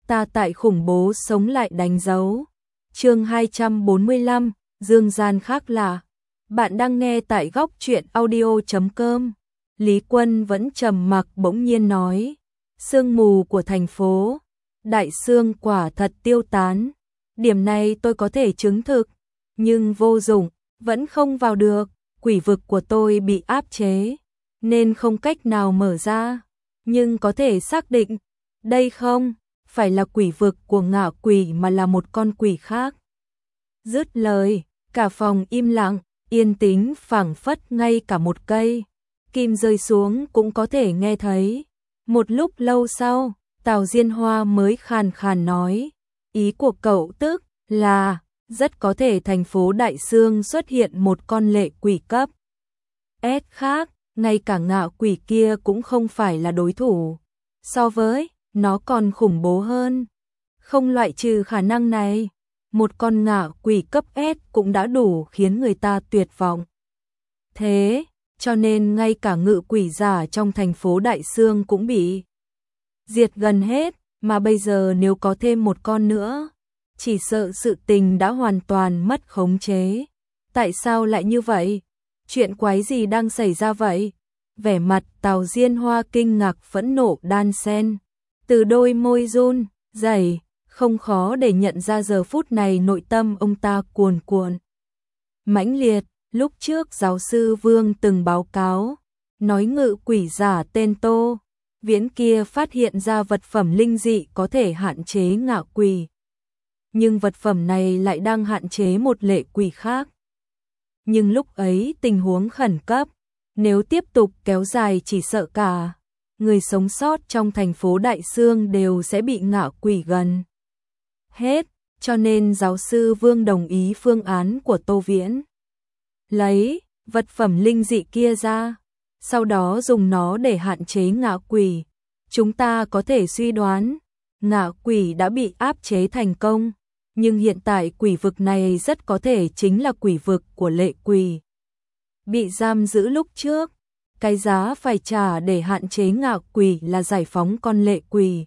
ta tại khủng bố sống lại đánh dấu. Chương 245, dương gian khác lạ. Bạn đang nghe tại góc truyện audio.com. Lý Quân vẫn trầm mặc bỗng nhiên nói, sương mù của thành phố Đại Sương quả thật tiêu tán. Điểm này tôi có thể chứng thực, nhưng vô dụng, vẫn không vào được. Quỷ vực của tôi bị áp chế, nên không cách nào mở ra. Nhưng có thể xác định, đây không phải là quỷ vực của ngạ quỷ mà là một con quỷ khác. Dứt lời, cả phòng im lặng, yên tĩnh phảng phất, ngay cả một cây kim rơi xuống cũng có thể nghe thấy. Một lúc lâu sau, Tào Diên Hoa mới khàn khàn nói, ý của cậu tức là rất có thể thành phố Đại Sương xuất hiện một con lệ quỷ cấp S khác, ngay cả ngạ quỷ kia cũng không phải là đối thủ. So với nó còn khủng bố hơn. Không loại trừ khả năng này, một con ngạ quỷ cấp S cũng đã đủ khiến người ta tuyệt vọng. Thế cho nên ngay cả ngự quỷ giả trong thành phố Đại Sương cũng bị diệt gần hết, mà bây giờ nếu có thêm một con nữa, chỉ sợ sự tình đã hoàn toàn mất khống chế. Tại sao lại như vậy? Chuyện quái gì đang xảy ra vậy? Vẻ mặt Tào Diên Hoa kinh ngạc phẫn nộ đan xen, từ đôi môi run rẩy, không khó để nhận ra giờ phút này nội tâm ông ta cuồn cuộn mãnh liệt. Lúc trước giáo sư Vương từng báo cáo, nói ngự quỷ giả tên Tô Viễn kia phát hiện ra vật phẩm linh dị có thể hạn chế ngạ quỷ. Nhưng vật phẩm này lại đang hạn chế một lệ quỷ khác. Nhưng lúc ấy tình huống khẩn cấp, nếu tiếp tục kéo dài chỉ sợ cả người sống sót trong thành phố Đại Sương đều sẽ bị ngạ quỷ gần hết, cho nên giáo sư Vương đồng ý phương án của Tô Viễn. Lấy vật phẩm linh dị kia ra, sau đó dùng nó để hạn chế ngạ quỷ. Chúng ta có thể suy đoán, ngạ quỷ đã bị áp chế thành công, nhưng hiện tại quỷ vực này rất có thể chính là quỷ vực của lệ quỷ bị giam giữ lúc trước. Cái giá phải trả để hạn chế ngạ quỷ là giải phóng con lệ quỷ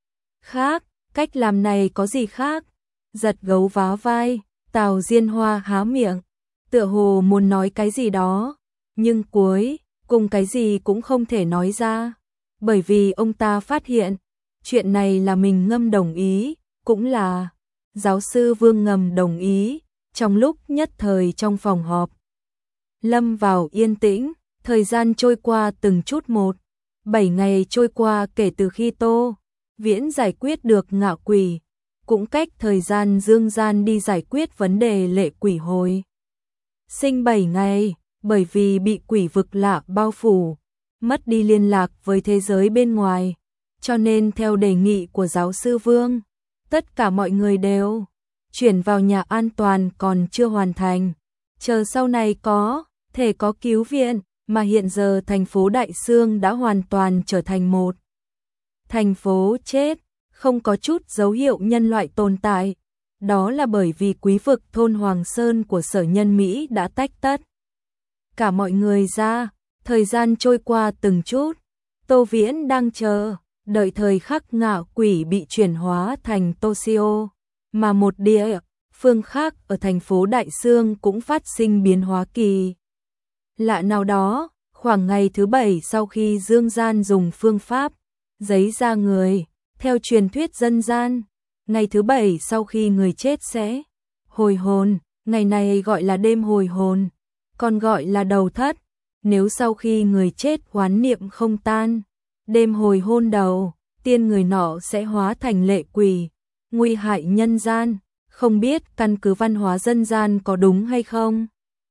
khác. Cách làm này có gì khác? Giật gấu vá vai, Tào Diên Hoa há miệng, tựa hồ muốn nói cái gì đó, nhưng cuối cùng cái gì cũng không thể nói ra, bởi vì ông ta phát hiện, chuyện này là mình ngầm đồng ý, cũng là giáo sư Vương ngầm đồng ý. Trong lúc nhất thời trong phòng họp lâm vào yên tĩnh, thời gian trôi qua từng chút một. 7 ngày trôi qua kể từ khi Tô Viễn giải quyết được ngạ quỷ, cũng cách thời gian dương gian đi giải quyết vấn đề lệ quỷ hồi sinh 7 ngày, bởi vì bị quỷ vực lạ bao phủ, mất đi liên lạc với thế giới bên ngoài, cho nên theo đề nghị của giáo sư Vương, tất cả mọi người đều chuyển vào nhà an toàn còn chưa hoàn thành, chờ sau này có thể có cứu viện, mà hiện giờ thành phố Đại Sương đã hoàn toàn trở thành một thành phố chết, không có chút dấu hiệu nhân loại tồn tại. Đó là bởi vì quý vực thôn Hoàng Sơn của Sở Nhân Mỹ đã tách tất cả mọi người ra. Thời gian trôi qua từng chút, Tô Viễn đang chờ đợi thời khắc ngạ quỷ bị chuyển hóa thành Toshio, mà một địa phương khác ở thành phố Đại Sương cũng phát sinh biến hóa kỳ lạ nào đó. Khoảng ngày thứ 7 sau khi dương gian dùng phương pháp giấy ra người, theo truyền thuyết dân gian, ngày thứ 7 sau khi người chết sẽ hồi hồn, ngày này gọi là đêm hồi hồn, còn gọi là đầu thất. Nếu sau khi người chết oán niệm không tan, đêm hồi hôn đầu tiên người nọ sẽ hóa thành lệ quỷ, nguy hại nhân gian. Không biết căn cứ văn hóa dân gian có đúng hay không,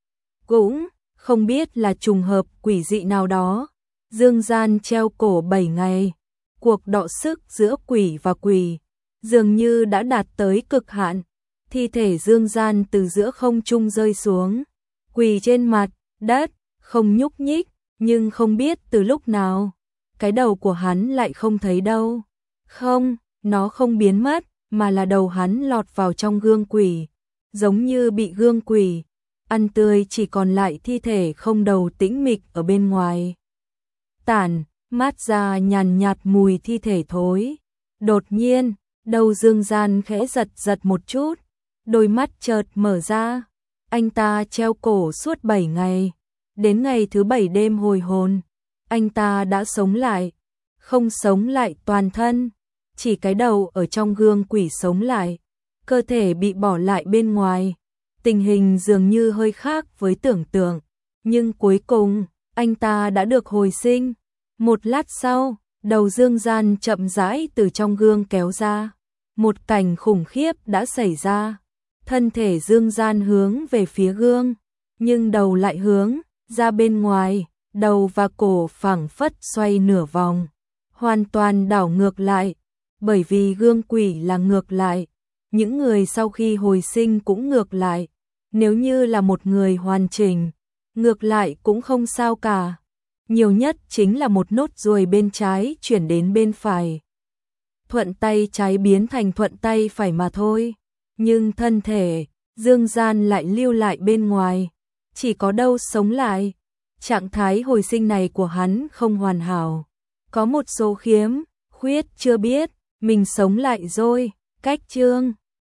cũng không biết là trùng hợp quỷ dị nào đó. Dương gian treo cổ 7 ngày, cuộc đọ sức giữa quỷ và quỷ dường như đã đạt tới cực hạn. Thi thể dương gian từ giữa không trung rơi xuống, quỳ trên mặt đất, không nhúc nhích, nhưng không biết từ lúc nào, cái đầu của hắn lại không thấy đâu. Không, nó không biến mất, mà là đầu hắn lọt vào trong gương quỷ, giống như bị gương quỷ ăn tươi, chỉ còn lại thi thể không đầu tĩnh mịch ở bên ngoài. Tản mát ra nhàn nhạt mùi thi thể thối. Đột nhiên, Đầu Dương Gian khẽ giật giật một chút, đôi mắt chợt mở ra. Anh ta treo cổ suốt 7 ngày, đến ngày thứ 7 đêm hồi hồn, anh ta đã sống lại, không sống lại toàn thân, chỉ cái đầu ở trong gương quỷ sống lại, cơ thể bị bỏ lại bên ngoài. Tình hình dường như hơi khác với tưởng tượng, nhưng cuối cùng, anh ta đã được hồi sinh. Một lát sau, đầu Dương Gian chậm rãi từ trong gương kéo ra. Một cảnh khủng khiếp đã xảy ra. Thân thể Dương Gian hướng về phía gương, nhưng đầu lại hướng ra bên ngoài, đầu và cổ phảng phất xoay nửa vòng, hoàn toàn đảo ngược lại, bởi vì gương quỷ là ngược lại, những người sau khi hồi sinh cũng ngược lại, nếu như là một người hoàn chỉnh, ngược lại cũng không sao cả, nhiều nhất chính là một nốt ruồi bên trái chuyển đến bên phải. Thuận tay trái biến thành thuận tay phải mà thôi, nhưng thân thể Dương Gian lại lưu lại bên ngoài, chỉ có đâu sống lại. Trạng thái hồi sinh này của hắn không hoàn hảo, có một số khiếm khuyết chưa biết, mình sống lại rồi. Cách chương